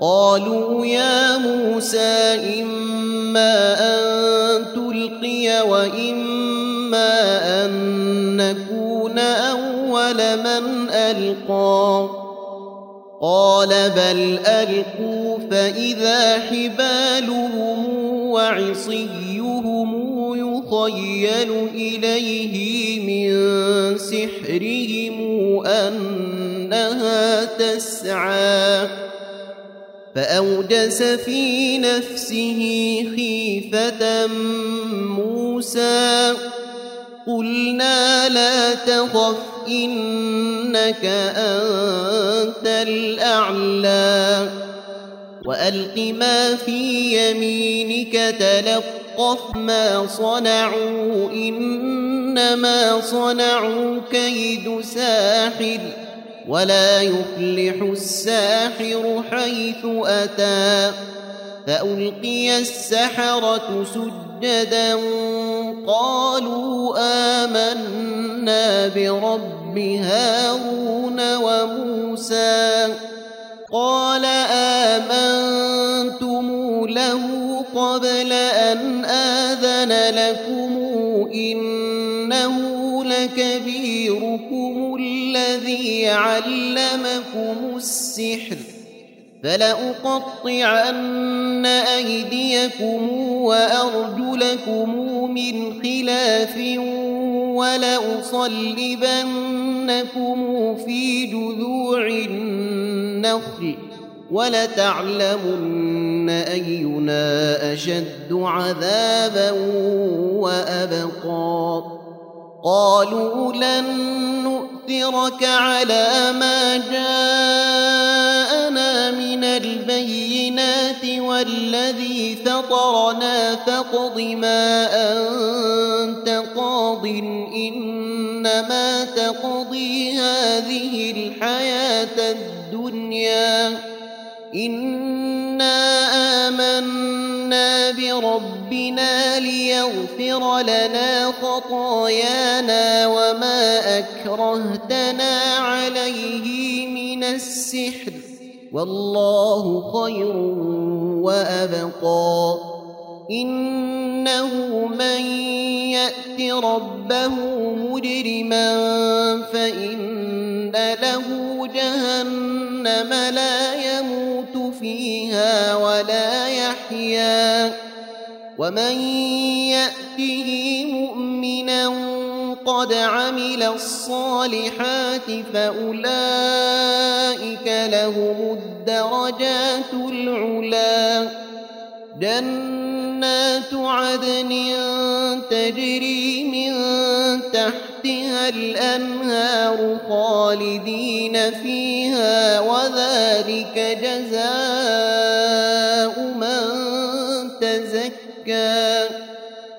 قالوا يا موسى إما أن تلقي وإما أن نكون أول من ألقى قال بل ألقوا فإذا حبالهم وعصيهم يخيل إليه من سحرهم أنها تسعى فأوجس في نفسه خيفة موسى قلنا لا تخف إنك أنت الأعلى وألق ما في يمينك تلقف ما صنعوا إنما صنعوا كيد ساحر ولا يفلح الساحر حيث أتى فألقي السحرة سجدا قالوا آمنا برب هارون وموسى قال آمنتم له قبل أن آذن لكم إنه لكبيركم الذي علمكم السحر فلأقطعن أيديكم وأرجلكم من خلاف ولأصلبنكم في جذوع النخل ولتعلمن أينا أشد عذابا وأبقى قالوا لن نؤثرك على ما جاءنا من البينات والذي فطرنا فاقض ما أنت قاض إنما تقضي هذه الحياة الدنيا إنا آمنا بربنا ليغفر لنا خطايانا وما أكرهتنا عليه من السحر والله خير وأبقى إنه من يأت ربه مجرما فإن له جهنم لا يموت فيها ولا يحيا ومن يأته مؤمنا قد عمل الصالحات فأولئك لهم الدرجات العلا جنات عدن تجري من تحتها الأنهار خالدين فيها وذلك جزاء من تزكى